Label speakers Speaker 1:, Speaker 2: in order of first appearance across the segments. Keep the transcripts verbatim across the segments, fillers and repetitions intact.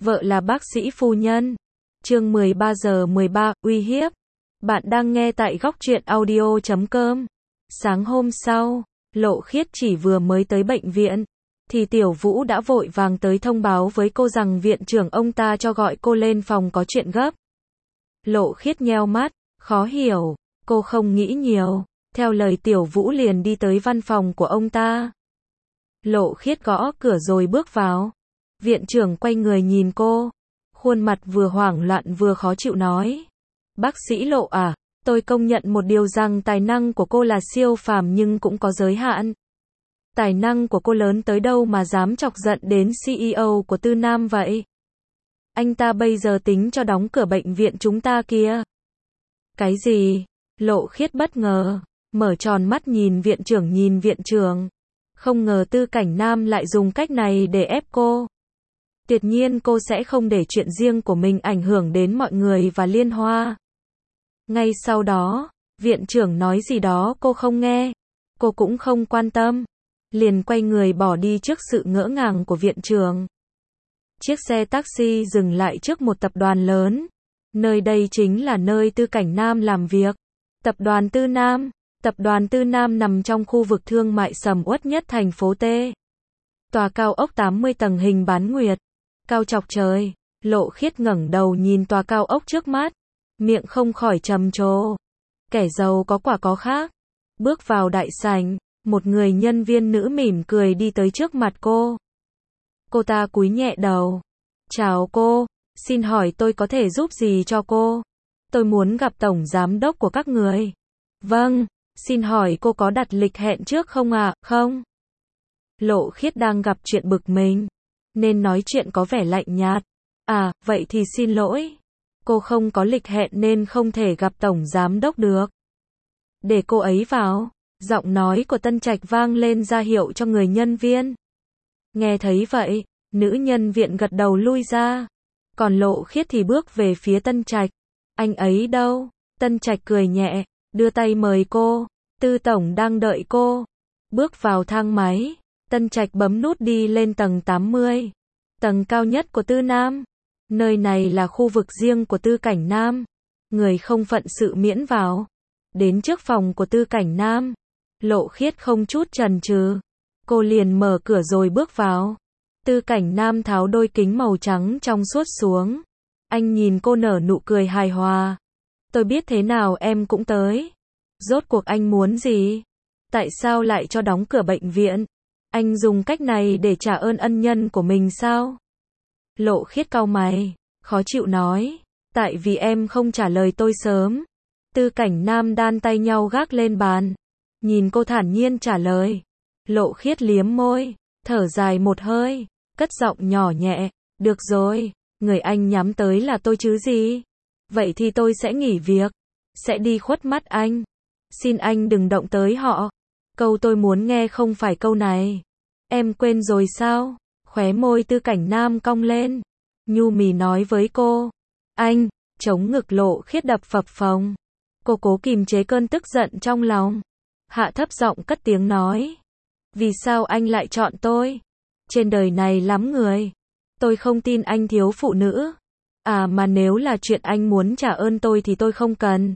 Speaker 1: Vợ là bác sĩ phu nhân. Chương mười ba giờ mười ba, uy hiếp. Bạn đang nghe tại góc truyện audio chấm com. Sáng hôm sau, Lộ Khiết chỉ vừa mới tới bệnh viện, thì Tiểu Vũ đã vội vàng tới thông báo với cô rằng viện trưởng ông ta cho gọi cô lên phòng có chuyện gấp. Lộ Khiết nheo mắt, khó hiểu, cô không nghĩ nhiều, theo lời Tiểu Vũ liền đi tới văn phòng của ông ta. Lộ Khiết gõ cửa rồi bước vào. Viện trưởng quay người nhìn cô, khuôn mặt vừa hoảng loạn vừa khó chịu nói: "Bác sĩ Lộ à, tôi công nhận một điều rằng tài năng của cô là siêu phàm nhưng cũng có giới hạn. Tài năng của cô lớn tới đâu mà dám chọc giận đến xê e ô của Tư Nam vậy? Anh ta bây giờ tính cho đóng cửa bệnh viện chúng ta kìa." "Cái gì?" Lộ Khiết bất ngờ, mở tròn mắt nhìn viện trưởng nhìn viện trưởng. Không ngờ Tư Cảnh Nam lại dùng cách này để ép cô. Tuyệt nhiên cô sẽ không để chuyện riêng của mình ảnh hưởng đến mọi người và Liên Hoa. Ngay sau đó, viện trưởng nói gì đó cô không nghe. Cô cũng không quan tâm. Liền quay người bỏ đi trước sự ngỡ ngàng của viện trưởng. Chiếc xe taxi dừng lại trước một tập đoàn lớn. Nơi đây chính là nơi Tư Cảnh Nam làm việc. Tập đoàn Tư Nam. Tập đoàn Tư Nam nằm trong khu vực thương mại sầm uất nhất thành phố T. Tòa cao ốc tám mươi tầng hình bán nguyệt. Cao chọc trời. Lộ Khiết ngẩng đầu nhìn tòa cao ốc trước mắt. Miệng không khỏi trầm trồ. Kẻ giàu có quả có khác. Bước vào đại sảnh, một người nhân viên nữ mỉm cười đi tới trước mặt cô. Cô ta cúi nhẹ đầu. "Chào cô, xin hỏi tôi có thể giúp gì cho cô? Tôi muốn gặp tổng giám đốc của các người." "Vâng, xin hỏi cô có đặt lịch hẹn trước không ạ?" "Không." Lộ Khiết đang gặp chuyện bực mình, nên nói chuyện có vẻ lạnh nhạt. "À, vậy thì xin lỗi. Cô không có lịch hẹn nên không thể gặp tổng giám đốc được." "Để cô ấy vào." Giọng nói của Tân Trạch vang lên ra hiệu cho người nhân viên. Nghe thấy vậy, nữ nhân viên gật đầu lui ra. Còn Lộ Khiết thì bước về phía Tân Trạch. "Anh ấy đâu?" Tân Trạch cười nhẹ, đưa tay mời cô. "Tư tổng đang đợi cô." Bước vào thang máy, Tân Trạch bấm nút đi lên tầng tám mươi. Tầng cao nhất của Tư Nam. Nơi này là khu vực riêng của Tư Cảnh Nam. Người không phận sự miễn vào. Đến trước phòng của Tư Cảnh Nam, Lộ Khiết không chút chần chừ. Cô liền mở cửa rồi bước vào. Tư Cảnh Nam tháo đôi kính màu trắng trong suốt xuống. Anh nhìn cô nở nụ cười hài hòa. "Tôi biết thế nào em cũng tới. Rốt cuộc anh muốn gì? Tại sao lại cho đóng cửa bệnh viện? Anh dùng cách này để trả ơn ân nhân của mình sao?" Lộ Khiết cau mày, khó chịu nói. "Tại vì em không trả lời tôi sớm." Tư Cảnh Nam đan tay nhau gác lên bàn. Nhìn cô thản nhiên trả lời. Lộ Khiết liếm môi, thở dài một hơi, cất giọng nhỏ nhẹ. "Được rồi, người anh nhắm tới là tôi chứ gì. Vậy thì tôi sẽ nghỉ việc. Sẽ đi khuất mắt anh. Xin anh đừng động tới họ." "Câu tôi muốn nghe không phải câu này. Em quên rồi sao?" Khóe môi Tư Cảnh Nam cong lên. Nhu mì nói với cô. "Anh." Chống ngực Lộ Khiết đập phập phồng. Cô cố kìm chế cơn tức giận trong lòng. Hạ thấp giọng cất tiếng nói. "Vì sao anh lại chọn tôi? Trên đời này lắm người. Tôi không tin anh thiếu phụ nữ. À mà nếu là chuyện anh muốn trả ơn tôi thì tôi không cần."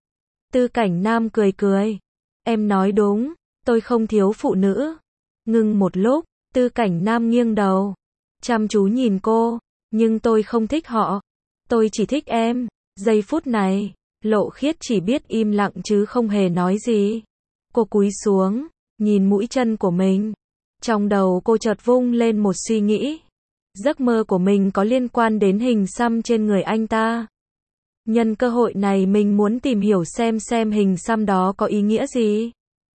Speaker 1: Tư Cảnh Nam cười cười. "Em nói đúng, tôi không thiếu phụ nữ." Ngưng một lúc, Tư Cảnh Nam nghiêng đầu, chăm chú nhìn cô. "Nhưng tôi không thích họ. Tôi chỉ thích em." Giây phút này, Lộ Khiết chỉ biết im lặng chứ không hề nói gì. Cô cúi xuống, nhìn mũi chân của mình. Trong đầu cô chợt vung lên một suy nghĩ. Giấc mơ của mình có liên quan đến hình xăm trên người anh ta. Nhân cơ hội này mình muốn tìm hiểu xem xem hình xăm đó có ý nghĩa gì.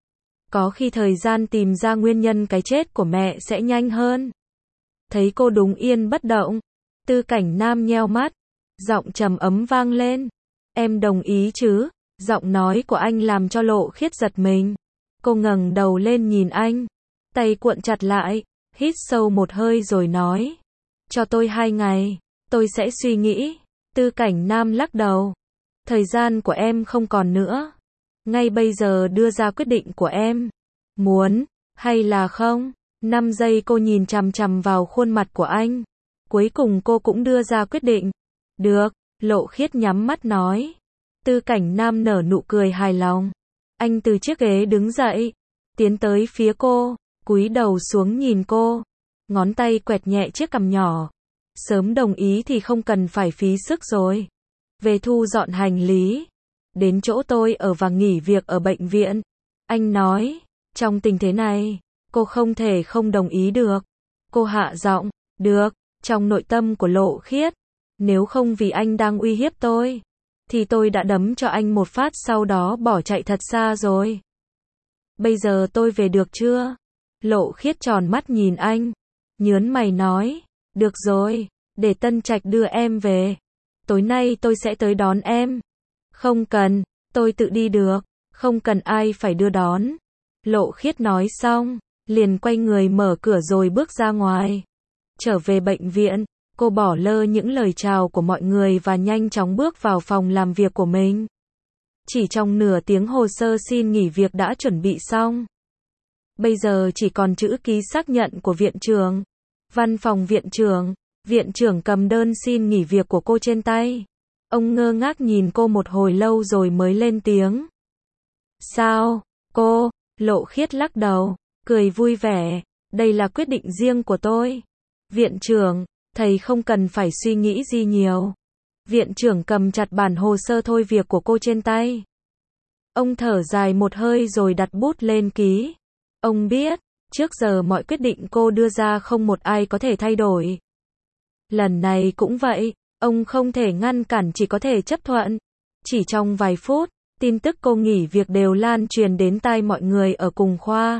Speaker 1: Có khi thời gian tìm ra nguyên nhân cái chết của mẹ sẽ nhanh hơn. Thấy cô đúng yên bất động, Tư Cảnh Nam nheo mắt, giọng trầm ấm vang lên. "Em đồng ý chứ?" Giọng nói của anh làm cho Lộ Khiết giật mình. Cô ngẩng đầu lên nhìn anh, tay cuộn chặt lại, hít sâu một hơi rồi nói. "Cho tôi hai ngày, tôi sẽ suy nghĩ." Tư Cảnh Nam lắc đầu. "Thời gian của em không còn nữa. Ngay bây giờ đưa ra quyết định của em. Muốn, hay là không?" Năm giây cô nhìn chằm chằm vào khuôn mặt của anh. Cuối cùng cô cũng đưa ra quyết định. Được, Lộ Khiết nhắm mắt nói. Tư Cảnh Nam nở nụ cười hài lòng. Anh từ chiếc ghế đứng dậy, tiến tới phía cô, cúi đầu xuống nhìn cô, ngón tay quẹt nhẹ chiếc cằm nhỏ. Sớm đồng ý thì không cần phải phí sức rồi. Về thu dọn hành lý, đến chỗ tôi ở và nghỉ việc ở bệnh viện. Anh nói, trong tình thế này, cô không thể không đồng ý được. Cô hạ giọng, được, trong nội tâm của Lộ Khiết. Nếu không vì anh đang uy hiếp tôi, thì tôi đã đấm cho anh một phát sau đó bỏ chạy thật xa rồi. Bây giờ tôi về được chưa? Lộ Khiết tròn mắt nhìn anh, nhớn mày nói, được rồi, để Tân Trạch đưa em về. Tối nay tôi sẽ tới đón em. Không cần, tôi tự đi được, không cần ai phải đưa đón. Lộ Khiết nói xong, liền quay người mở cửa rồi bước ra ngoài. Trở về bệnh viện, cô bỏ lơ những lời chào của mọi người và nhanh chóng bước vào phòng làm việc của mình. Chỉ trong nửa tiếng hồ sơ xin nghỉ việc đã chuẩn bị xong. Bây giờ chỉ còn chữ ký xác nhận của viện trưởng. Văn phòng viện trưởng, viện trưởng cầm đơn xin nghỉ việc của cô trên tay. Ông ngơ ngác nhìn cô một hồi lâu rồi mới lên tiếng. Sao, cô? Lộ Khiết lắc đầu, cười vui vẻ. Đây là quyết định riêng của tôi. Viện trưởng, thầy không cần phải suy nghĩ gì nhiều. Viện trưởng cầm chặt bản hồ sơ thôi việc của cô trên tay. Ông thở dài một hơi rồi đặt bút lên ký. Ông biết, trước giờ mọi quyết định cô đưa ra không một ai có thể thay đổi. Lần này cũng vậy, ông không thể ngăn cản, chỉ có thể chấp thuận. Chỉ trong vài phút, tin tức cô nghỉ việc đều lan truyền đến tai mọi người ở cùng khoa.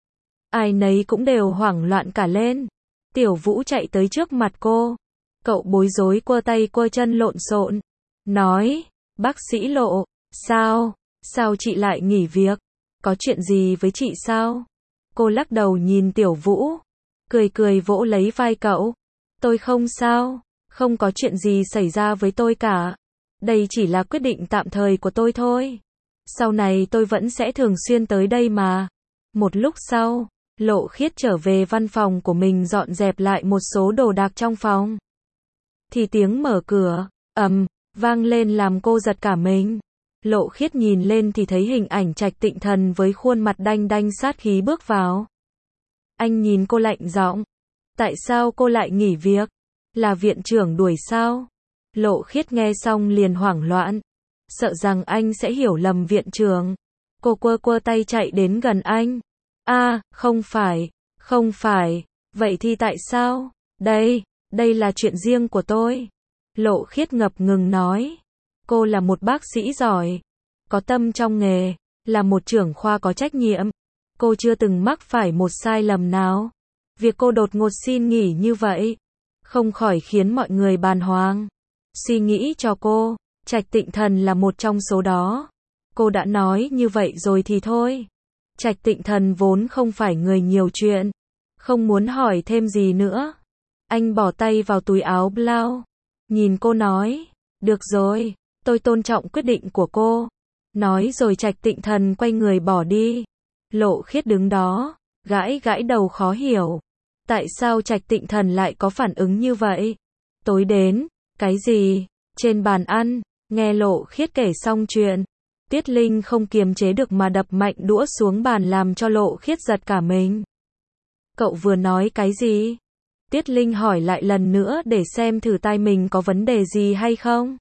Speaker 1: Ai nấy cũng đều hoảng loạn cả lên. Tiểu Vũ chạy tới trước mặt cô. Cậu bối rối quơ tay quơ chân lộn xộn. Nói, bác sĩ Lộ, sao, sao chị lại nghỉ việc? Có chuyện gì với chị sao? Cô lắc đầu nhìn Tiểu Vũ, cười cười vỗ lấy vai cậu. Tôi không sao, không có chuyện gì xảy ra với tôi cả. Đây chỉ là quyết định tạm thời của tôi thôi. Sau này tôi vẫn sẽ thường xuyên tới đây mà. Một lúc sau, Lộ Khiết trở về văn phòng của mình dọn dẹp lại một số đồ đạc trong phòng. Thì tiếng mở cửa, ầm, vang lên làm cô giật cả mình. Lộ Khiết nhìn lên thì thấy hình ảnh Trạch Tịnh Thần với khuôn mặt đanh đanh sát khí bước vào. Anh nhìn cô lạnh giọng. Tại sao cô lại nghỉ việc? Là viện trưởng đuổi sao? Lộ Khiết nghe xong liền hoảng loạn. Sợ rằng anh sẽ hiểu lầm viện trưởng. Cô quơ quơ tay chạy đến gần anh. A, à, không phải, không phải. Vậy thì tại sao? Đây, đây là chuyện riêng của tôi. Lộ Khiết ngập ngừng nói. Cô là một bác sĩ giỏi, có tâm trong nghề, là một trưởng khoa có trách nhiệm. Cô chưa từng mắc phải một sai lầm nào. Việc cô đột ngột xin nghỉ như vậy, không khỏi khiến mọi người bàng hoàng. Suy nghĩ cho cô, Trạch Tịnh Thần là một trong số đó. Cô đã nói như vậy rồi thì thôi. Trạch Tịnh Thần vốn không phải người nhiều chuyện, không muốn hỏi thêm gì nữa. Anh bỏ tay vào túi áo blau, nhìn cô nói, được rồi, tôi tôn trọng quyết định của cô. Nói rồi Trạch Tịnh Thần quay người bỏ đi. Lộ Khiết đứng đó, gãi gãi đầu khó hiểu. Tại sao Trạch Tịnh Thần lại có phản ứng như vậy? Tối đến, cái gì? Trên bàn ăn, nghe Lộ Khiết kể xong chuyện, Tiết Linh không kiềm chế được mà đập mạnh đũa xuống bàn làm cho Lộ Khiết giật cả mình. Cậu vừa nói cái gì? Tiết Linh hỏi lại lần nữa để xem thử tai mình có vấn đề gì hay không.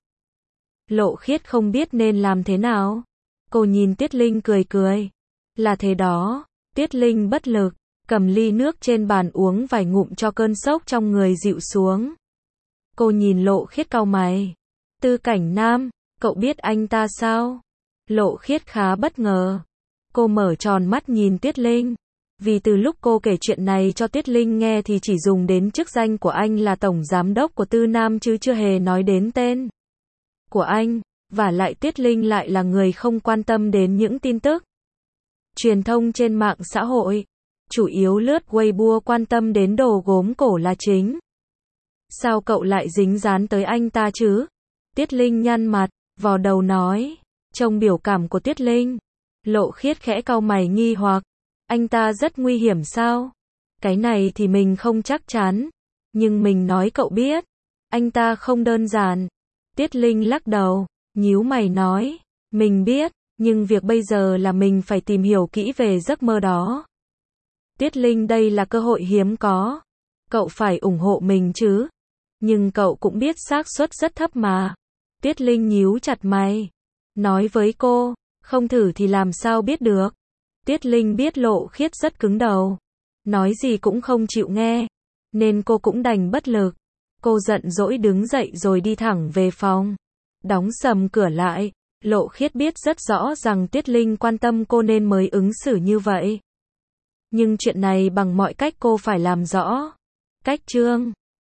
Speaker 1: Lộ Khiết không biết nên làm thế nào. Cô nhìn Tiết Linh cười cười. Là thế đó. Tiết Linh bất lực, cầm ly nước trên bàn uống vài ngụm cho cơn sốc trong người dịu xuống. Cô nhìn Lộ Khiết cau mày. Tư Cảnh Nam, cậu biết anh ta sao? Lộ Khiết khá bất ngờ. Cô mở tròn mắt nhìn Tiết Linh. Vì từ lúc cô kể chuyện này cho Tiết Linh nghe thì chỉ dùng đến chức danh của anh là tổng giám đốc của Tư Nam chứ chưa hề nói đến tên của anh. Và lại Tiết Linh lại là người không quan tâm đến những tin tức truyền thông trên mạng xã hội. Chủ yếu lướt Weibo, quan tâm đến đồ gốm cổ là chính. Sao cậu lại dính dán tới anh ta chứ? Tiết Linh nhăn mặt, vò đầu nói. Trông biểu cảm của Tiết Linh, Lộ Khiết khẽ cau mày nghi hoặc. Anh ta rất nguy hiểm sao? Cái này thì mình không chắc chắn. Nhưng mình nói cậu biết, anh ta không đơn giản. Tiết Linh lắc đầu, nhíu mày nói, mình biết, nhưng việc bây giờ là mình phải tìm hiểu kỹ về giấc mơ đó. Tiết Linh, đây là cơ hội hiếm có. Cậu phải ủng hộ mình chứ. Nhưng cậu cũng biết xác suất rất thấp mà. Tiết Linh nhíu chặt mày. Nói với cô, không thử thì làm sao biết được. Tiết Linh biết Lộ Khiết rất cứng đầu. Nói gì cũng không chịu nghe. Nên cô cũng đành bất lực. Cô giận dỗi đứng dậy rồi đi thẳng về phòng. Đóng sầm cửa lại. Lộ Khiết biết rất rõ rằng Tiết Linh quan tâm cô nên mới ứng xử như vậy. Nhưng chuyện này bằng mọi cách cô phải làm rõ. Cách chương